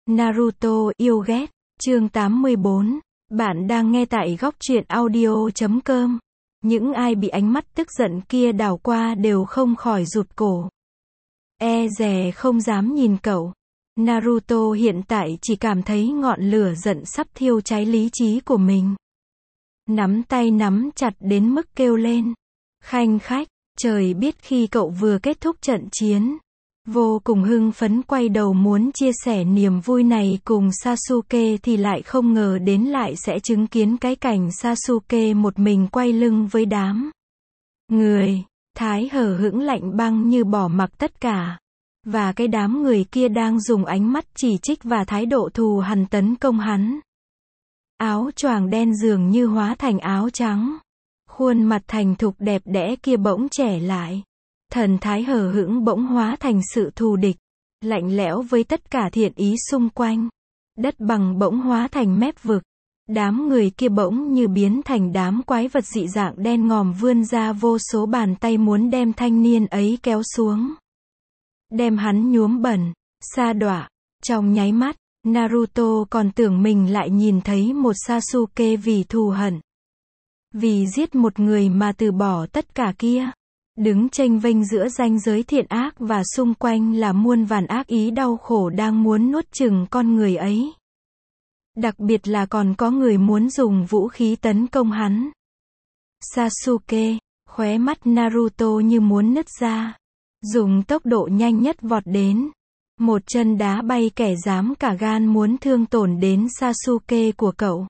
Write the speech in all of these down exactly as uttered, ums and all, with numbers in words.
Naruto yêu ghét, chương tám mươi bốn. Bạn đang nghe tại góc truyện audio chấm com. Những ai bị ánh mắt tức giận kia đảo qua đều không khỏi rụt cổ. E dè không dám nhìn cậu. Naruto hiện tại chỉ cảm thấy ngọn lửa giận sắp thiêu cháy lý trí của mình. Nắm tay nắm chặt đến mức kêu lên. Khanh khách, trời biết khi cậu vừa kết thúc trận chiến. Vô cùng hưng phấn quay đầu muốn chia sẻ niềm vui này cùng Sasuke thì lại không ngờ đến lại sẽ chứng kiến cái cảnh Sasuke một mình quay lưng với đám người. Thái hở hững lạnh băng như bỏ mặc tất cả. Và cái đám người kia đang dùng ánh mắt chỉ trích và thái độ thù hằn tấn công hắn. Áo choàng đen dường như hóa thành áo trắng. Khuôn mặt thành thục đẹp đẽ kia bỗng trẻ lại. Thần thái hờ hững bỗng hóa thành sự thù địch, lạnh lẽo với tất cả thiện ý xung quanh. Đất bằng bỗng hóa thành mép vực. Đám người kia bỗng như biến thành đám quái vật dị dạng đen ngòm vươn ra vô số bàn tay muốn đem thanh niên ấy kéo xuống. Đem hắn nhuốm bẩn, sa đọa. Trong nháy mắt, Naruto còn tưởng mình lại nhìn thấy một Sasuke vì thù hận. Vì giết một người mà từ bỏ tất cả kia. Đứng chênh vênh giữa ranh giới thiện ác và xung quanh là muôn vàn ác ý đau khổ đang muốn nuốt chửng con người ấy. Đặc biệt là còn có người muốn dùng vũ khí tấn công hắn. Sasuke, khóe mắt Naruto như muốn nứt ra. Dùng tốc độ nhanh nhất vọt đến. Một chân đá bay kẻ dám cả gan muốn thương tổn đến Sasuke của cậu.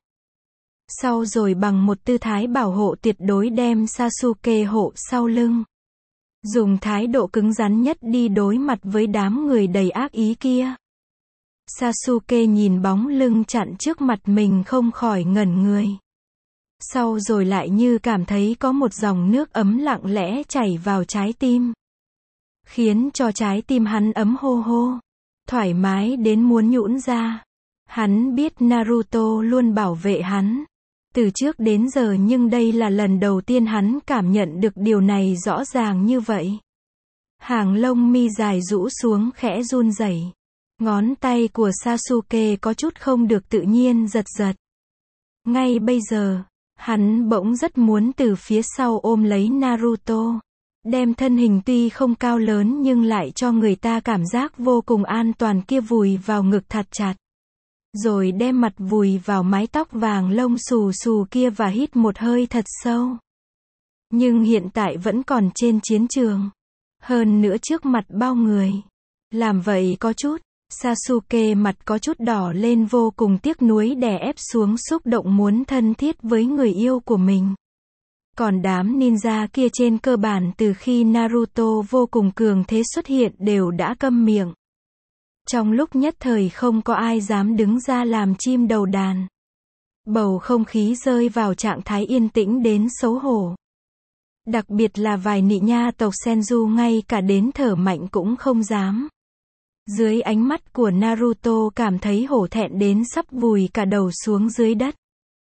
Sau rồi bằng một tư thái bảo hộ tuyệt đối đem Sasuke hộ sau lưng. Dùng thái độ cứng rắn nhất đi đối mặt với đám người đầy ác ý kia. Sasuke nhìn bóng lưng chặn trước mặt mình không khỏi ngẩn người. Sau rồi lại như cảm thấy có một dòng nước ấm lặng lẽ chảy vào trái tim. Khiến cho trái tim hắn ấm hô hô. Thoải mái đến muốn nhũn ra. Hắn biết Naruto luôn bảo vệ hắn. Từ trước đến giờ nhưng đây là lần đầu tiên hắn cảm nhận được điều này rõ ràng như vậy. Hàng lông mi dài rũ xuống khẽ run rẩy. Ngón tay của Sasuke có chút không được tự nhiên giật giật. Ngay bây giờ, hắn bỗng rất muốn từ phía sau ôm lấy Naruto. Đem thân hình tuy không cao lớn nhưng lại cho người ta cảm giác vô cùng an toàn kia vùi vào ngực thật chặt. Rồi đem mặt vùi vào mái tóc vàng lông xù xù kia và hít một hơi thật sâu. Nhưng hiện tại vẫn còn trên chiến trường. Hơn nữa trước mặt bao người. Làm vậy có chút, Sasuke mặt có chút đỏ lên vô cùng tiếc nuối đè ép xuống xúc động muốn thân thiết với người yêu của mình. Còn đám ninja kia trên cơ bản từ khi Naruto vô cùng cường thế xuất hiện đều đã câm miệng. Trong lúc nhất thời không có ai dám đứng ra làm chim đầu đàn. Bầu không khí rơi vào trạng thái yên tĩnh đến xấu hổ. Đặc biệt là vài nị nha tộc Senju ngay cả đến thở mạnh cũng không dám. Dưới ánh mắt của Naruto cảm thấy hổ thẹn đến sắp vùi cả đầu xuống dưới đất.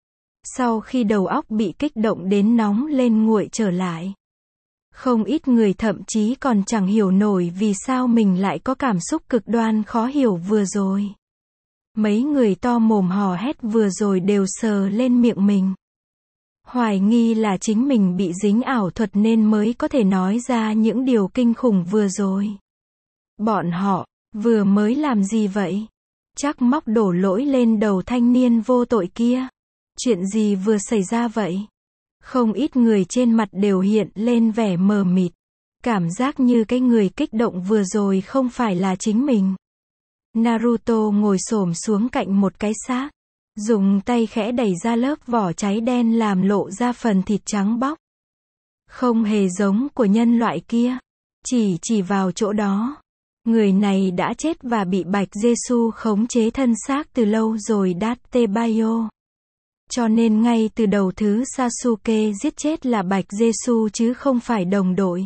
Sau khi đầu óc bị kích động đến nóng lên nguội trở lại. Không ít người thậm chí còn chẳng hiểu nổi vì sao mình lại có cảm xúc cực đoan khó hiểu vừa rồi. Mấy người to mồm hò hét vừa rồi đều sờ lên miệng mình. Hoài nghi là chính mình bị dính ảo thuật nên mới có thể nói ra những điều kinh khủng vừa rồi. Bọn họ, vừa mới làm gì vậy? Chắc móc đổ lỗi lên đầu thanh niên vô tội kia. Chuyện gì vừa xảy ra vậy? Không ít người trên mặt đều hiện lên vẻ mờ mịt. Cảm giác như cái người kích động vừa rồi không phải là chính mình. Naruto ngồi xổm xuống cạnh một cái xác. Dùng tay khẽ đẩy ra lớp vỏ cháy đen làm lộ ra phần thịt trắng bóc. Không hề giống của nhân loại kia. Chỉ chỉ vào chỗ đó. Người này đã chết và bị Bạch Jesu khống chế thân xác từ lâu rồi Dattebayo. Cho nên ngay từ đầu thứ Sasuke giết chết là Bạch Jesu chứ không phải đồng đội.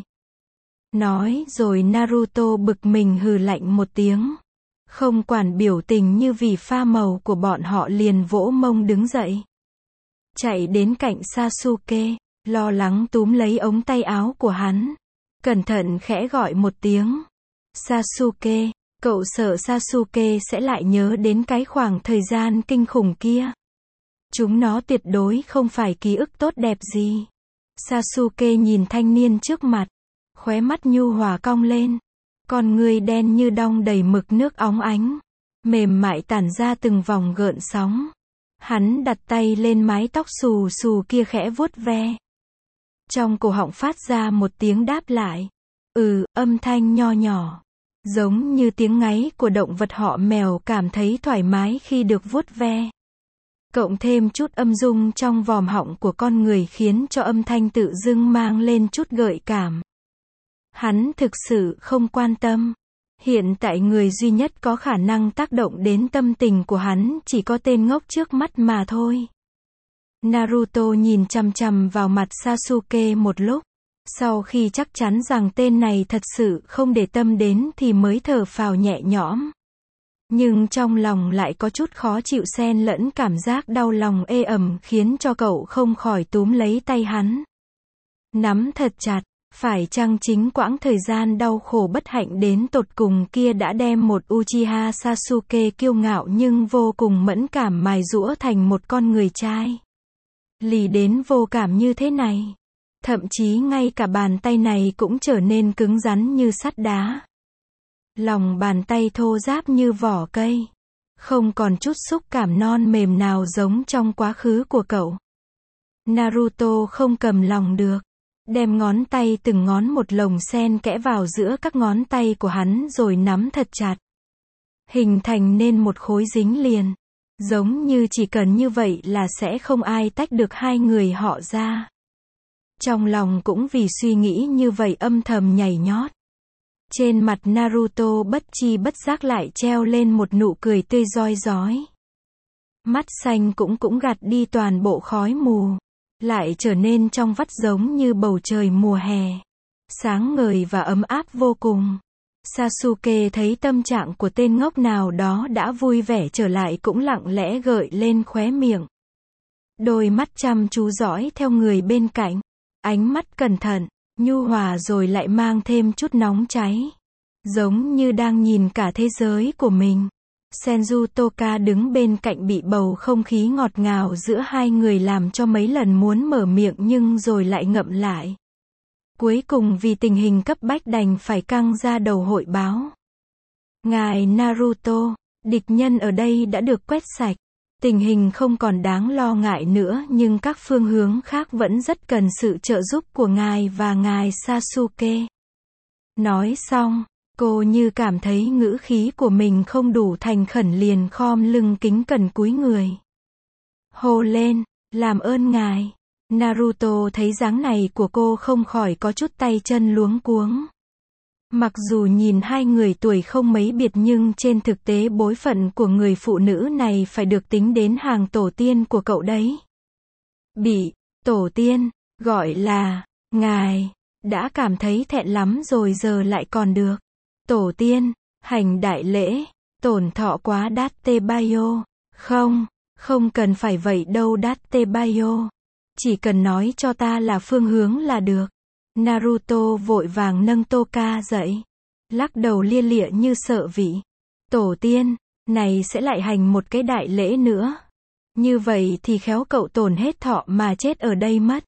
Nói rồi Naruto bực mình hừ lạnh một tiếng. Không quản biểu tình như vì pha màu của bọn họ liền vỗ mông đứng dậy. Chạy đến cạnh Sasuke, lo lắng túm lấy ống tay áo của hắn. Cẩn thận khẽ gọi một tiếng. Sasuke, Cậu sợ Sasuke sẽ lại nhớ đến cái khoảng thời gian kinh khủng kia. Chúng nó tuyệt đối không phải ký ức tốt đẹp gì. Sasuke nhìn thanh niên trước mặt, khóe mắt nhu hòa cong lên. Con người đen như đong đầy mực nước óng ánh, mềm mại tản ra từng vòng gợn sóng. Hắn đặt tay lên mái tóc xù xù kia khẽ vuốt ve. Trong cổ họng phát ra một tiếng đáp lại. Ừ, âm thanh nho nhỏ. Giống như tiếng ngáy của động vật họ mèo cảm thấy thoải mái khi được vuốt ve. Cộng thêm chút âm dung trong vòm họng của con người khiến cho âm thanh tự dưng mang lên chút gợi cảm. Hắn thực sự không quan tâm. Hiện tại người duy nhất có khả năng tác động đến tâm tình của hắn chỉ có tên ngốc trước mắt mà thôi. Naruto nhìn chằm chằm vào mặt Sasuke một lúc. Sau khi chắc chắn rằng tên này thật sự không để tâm đến thì mới thở phào nhẹ nhõm. Nhưng trong lòng lại có chút khó chịu xen lẫn cảm giác đau lòng ê ẩm khiến cho cậu không khỏi túm lấy tay hắn. Nắm thật chặt, phải chăng chính quãng thời gian đau khổ bất hạnh đến tột cùng kia đã đem một Uchiha Sasuke kiêu ngạo nhưng vô cùng mẫn cảm mài giũa thành một con người trai. Lì đến vô cảm như thế này. Thậm chí ngay cả bàn tay này cũng trở nên cứng rắn như sắt đá. Lòng bàn tay thô ráp như vỏ cây. Không còn chút xúc cảm non mềm nào giống trong quá khứ của cậu. Naruto không cầm lòng được. Đem ngón tay từng ngón một lồng xen kẽ vào giữa các ngón tay của hắn rồi nắm thật chặt. Hình thành nên một khối dính liền. Giống như chỉ cần như vậy là sẽ không ai tách được hai người họ ra. Trong lòng cũng vì suy nghĩ như vậy âm thầm nhảy nhót. Trên mặt Naruto bất chi bất giác lại treo lên một nụ cười tươi rói rói. Mắt xanh cũng cũng gạt đi toàn bộ khói mù. Lại trở nên trong vắt giống như bầu trời mùa hè. Sáng ngời và ấm áp vô cùng. Sasuke thấy tâm trạng của tên ngốc nào đó đã vui vẻ trở lại cũng lặng lẽ gợi lên khóe miệng. Đôi mắt chăm chú dõi theo người bên cạnh. Ánh mắt cẩn thận, nhu hòa rồi lại mang thêm chút nóng cháy. Giống như đang nhìn cả thế giới của mình. Senju Toka đứng bên cạnh bị bầu không khí ngọt ngào giữa hai người làm cho mấy lần muốn mở miệng nhưng rồi lại ngậm lại. Cuối cùng vì tình hình cấp bách đành phải căng ra đầu hội báo. Ngài Naruto, địch nhân ở đây đã được quét sạch. Tình hình không còn đáng lo ngại nữa nhưng các phương hướng khác vẫn rất cần sự trợ giúp của ngài và ngài Sasuke. Nói xong, cô như cảm thấy ngữ khí của mình không đủ thành khẩn liền khom lưng kính cẩn cúi người. Hô lên, làm ơn ngài. Naruto thấy dáng này của cô không khỏi có chút tay chân luống cuống. Mặc dù nhìn hai người tuổi không mấy biệt nhưng trên thực tế bối phận của người phụ nữ này phải được tính đến hàng tổ tiên của cậu đấy. Bị, tổ tiên, gọi là, ngài, đã cảm thấy thẹn lắm rồi giờ lại còn được. Tổ tiên, hành đại lễ, tổn thọ quá Dattebayo. Không, không cần phải vậy đâu Dattebayo. Chỉ cần nói cho ta là phương hướng là được. Naruto vội vàng nâng Toka dậy. Lắc đầu lia lịa như sợ vị. Tổ tiên, này sẽ lại hành một cái đại lễ nữa. Như vậy thì khéo cậu tổn hết thọ mà chết ở đây mất.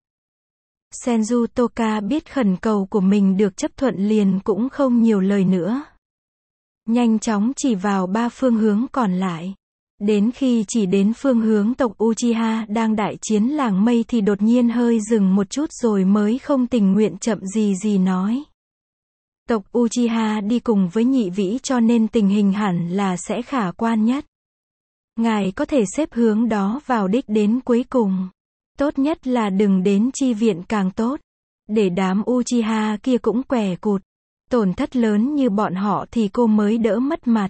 Senju Toka biết khẩn cầu của mình được chấp thuận liền cũng không nhiều lời nữa. Nhanh chóng chỉ vào ba phương hướng còn lại. Đến khi chỉ đến phương hướng tộc Uchiha đang đại chiến làng mây thì đột nhiên hơi dừng một chút rồi mới không tình nguyện chậm gì gì nói. Tộc Uchiha đi cùng với nhị vĩ cho nên tình hình hẳn là sẽ khả quan nhất. Ngài có thể xếp hướng đó vào đích đến cuối cùng. Tốt nhất là đừng đến chi viện càng tốt. Để đám Uchiha kia cũng què cụt. Tổn thất lớn như bọn họ thì cô mới đỡ mất mặt.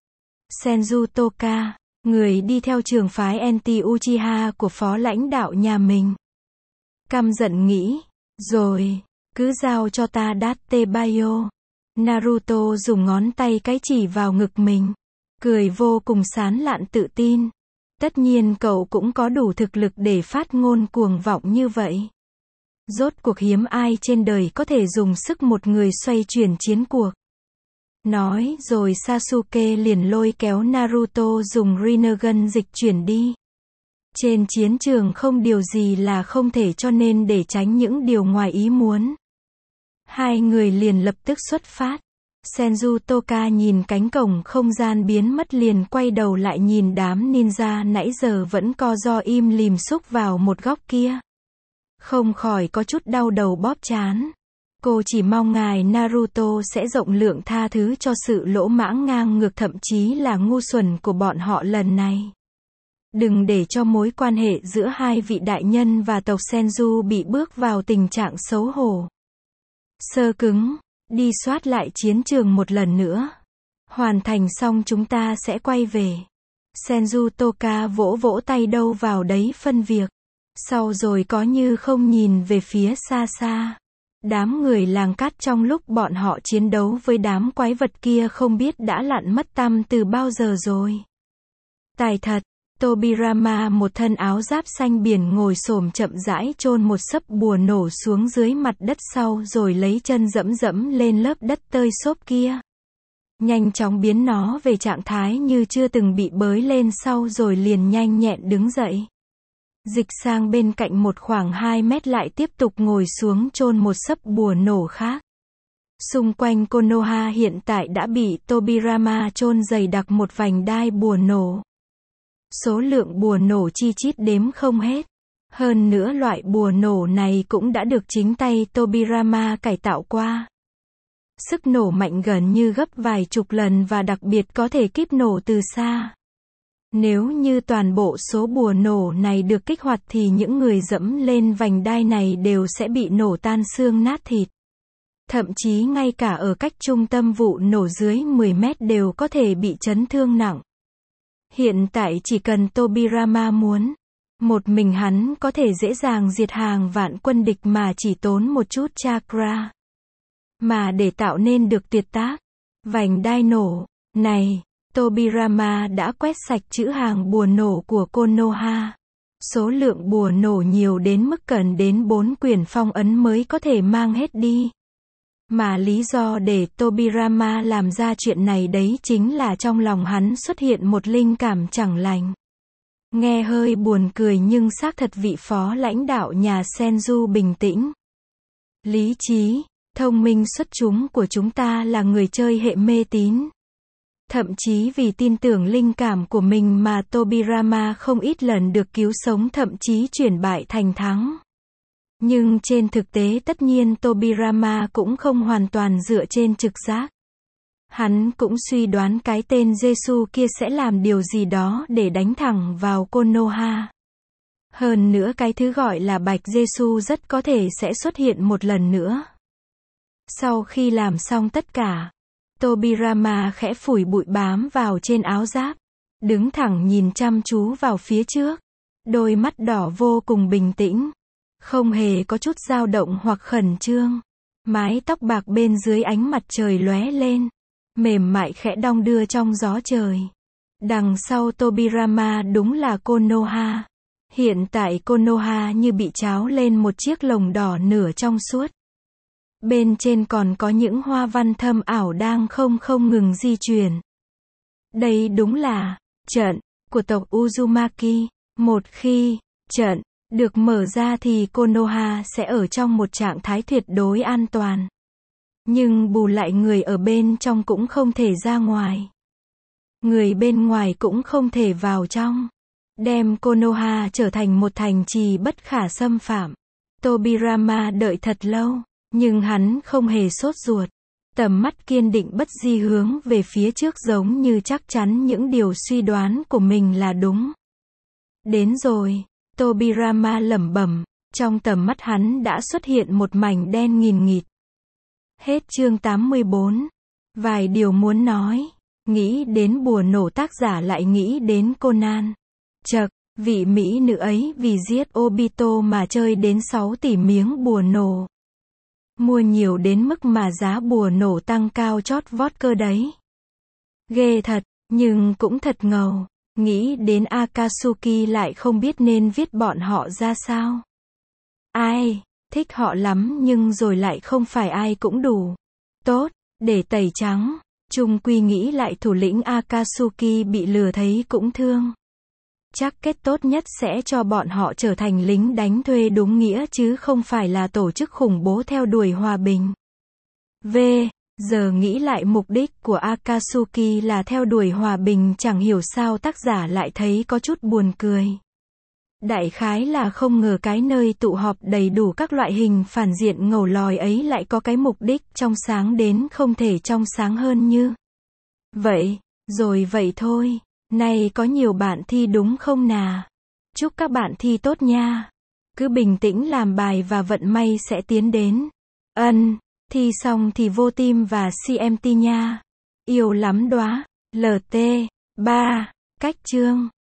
Senju Toka, người đi theo trường phái anti-Uchiha của phó lãnh đạo nhà mình. Căm giận nghĩ, rồi, cứ giao cho ta Dattebayo. Naruto dùng ngón tay cái chỉ vào ngực mình. Cười vô cùng sán lạn tự tin. Tất nhiên cậu cũng có đủ thực lực để phát ngôn cuồng vọng như vậy. Rốt cuộc hiếm ai trên đời có thể dùng sức một người xoay chuyển chiến cuộc. Nói rồi Sasuke liền lôi kéo Naruto dùng Rinnegan dịch chuyển đi. Trên chiến trường không điều gì là không thể, cho nên để tránh những điều ngoài ý muốn, hai người liền lập tức xuất phát. Senju Toka nhìn cánh cổng không gian biến mất liền quay đầu lại nhìn đám ninja nãy giờ vẫn co ro im lìm xúc vào một góc kia. Không khỏi có chút đau đầu bóp trán. Cô chỉ mong ngài Naruto sẽ rộng lượng tha thứ cho sự lỗ mãng ngang ngược thậm chí là ngu xuẩn của bọn họ lần này. Đừng để cho mối quan hệ giữa hai vị đại nhân và tộc Senju bị bước vào tình trạng xấu hổ. Sơ cứng, đi soát lại chiến trường một lần nữa. Hoàn thành xong chúng ta sẽ quay về. Senju Toka vỗ vỗ tay đâu vào đấy phân việc. Sau rồi có như không nhìn về phía xa xa. Đám người làng cát trong lúc bọn họ chiến đấu với đám quái vật kia không biết đã lặn mất tăm từ bao giờ rồi. Tài thật, Tobirama một thân áo giáp xanh biển ngồi xổm chậm rãi chôn một sấp bùa nổ xuống dưới mặt đất sau rồi lấy chân dẫm dẫm lên lớp đất tơi xốp kia. Nhanh chóng biến nó về trạng thái như chưa từng bị bới lên sau rồi liền nhanh nhẹn đứng dậy. Dịch sang bên cạnh một khoảng hai mét lại tiếp tục ngồi xuống chôn một sấp bùa nổ khác. Xung quanh Konoha hiện tại đã bị Tobirama chôn dày đặc một vành đai bùa nổ. Số lượng bùa nổ chi chít đếm không hết. Hơn nữa loại bùa nổ này cũng đã được chính tay Tobirama cải tạo qua. Sức nổ mạnh gần như gấp vài chục lần và đặc biệt có thể kíp nổ từ xa. Nếu như toàn bộ số bùa nổ này được kích hoạt thì những người dẫm lên vành đai này đều sẽ bị nổ tan xương nát thịt. Thậm chí ngay cả ở cách trung tâm vụ nổ dưới mười mét đều có thể bị chấn thương nặng. Hiện tại chỉ cần Tobirama muốn, một mình hắn có thể dễ dàng diệt hàng vạn quân địch mà chỉ tốn một chút chakra. Mà để tạo nên được tuyệt tác vành đai nổ này, Tobirama đã quét sạch chữ hàng bùa nổ của Konoha. Số lượng bùa nổ nhiều đến mức cần đến bốn quyển phong ấn mới có thể mang hết đi. Mà lý do để Tobirama làm ra chuyện này đấy chính là trong lòng hắn xuất hiện một linh cảm chẳng lành. Nghe hơi buồn cười nhưng xác thật vị phó lãnh đạo nhà Senju bình tĩnh. Lý trí, thông minh xuất chúng của chúng ta là người chơi hệ mê tín. Thậm chí vì tin tưởng linh cảm của mình mà Tobirama không ít lần được cứu sống thậm chí chuyển bại thành thắng. Nhưng trên thực tế tất nhiên Tobirama cũng không hoàn toàn dựa trên trực giác. Hắn cũng suy đoán cái tên Jesu kia sẽ làm điều gì đó để đánh thẳng vào Konoha. Hơn nữa cái thứ gọi là Bạch Jesu rất có thể sẽ xuất hiện một lần nữa. Sau khi làm xong tất cả, Tobirama khẽ phủi bụi bám vào trên áo giáp, đứng thẳng nhìn chăm chú vào phía trước. Đôi mắt đỏ vô cùng bình tĩnh, không hề có chút dao động hoặc khẩn trương. Mái tóc bạc bên dưới ánh mặt trời lóe lên, mềm mại khẽ đong đưa trong gió trời. Đằng sau Tobirama đúng là Konoha. Hiện tại Konoha như bị tráo lên một chiếc lồng đỏ nửa trong suốt. Bên trên còn có những hoa văn thâm ảo đang không không ngừng di chuyển. Đây đúng là trận của tộc Uzumaki. Một khi trận được mở ra thì Konoha sẽ ở trong một trạng thái tuyệt đối an toàn. Nhưng bù lại người ở bên trong cũng không thể ra ngoài. Người bên ngoài cũng không thể vào trong. Đem Konoha trở thành một thành trì bất khả xâm phạm. Tobirama đợi thật lâu, nhưng hắn không hề sốt ruột. Tầm mắt kiên định bất di hướng về phía trước giống như chắc chắn những điều suy đoán của mình là đúng. Đến rồi, Tobirama lẩm bẩm, trong tầm mắt hắn đã xuất hiện một mảnh đen nghìn nghịt. Hết chương tám mươi bốn. Vài điều muốn nói. Nghĩ đến bùa nổ tác giả lại nghĩ đến Conan. Chậc, vị mỹ nữ ấy vì giết Obito mà chơi đến sáu tỷ miếng bùa nổ. Mua nhiều đến mức mà giá bùa nổ tăng cao chót vót cơ đấy. Ghê thật, nhưng cũng thật ngầu. Nghĩ đến Akatsuki lại không biết nên viết bọn họ ra sao. Ai, thích họ lắm nhưng rồi lại không phải ai cũng đủ tốt để tẩy trắng Chung quy nghĩ lại thủ lĩnh Akatsuki bị lừa thấy cũng thương. Chắc kết tốt nhất sẽ cho bọn họ trở thành lính đánh thuê đúng nghĩa chứ không phải là tổ chức khủng bố theo đuổi hòa bình. V. Giờ nghĩ lại mục đích của Akatsuki là theo đuổi hòa bình, chẳng hiểu sao tác giả lại thấy có chút buồn cười. Đại khái là không ngờ cái nơi tụ họp đầy đủ các loại hình phản diện ngầu lòi ấy lại có cái mục đích trong sáng đến không thể trong sáng hơn như vậy. Rồi vậy thôi. Này có nhiều bạn thi đúng không nà? Chúc các bạn thi tốt nha. Cứ bình tĩnh làm bài và vận may sẽ tiến đến. Ân, thi xong thì vô tim và xê em tê nha. Yêu lắm đóa. lờ tê. ba. Cách chương.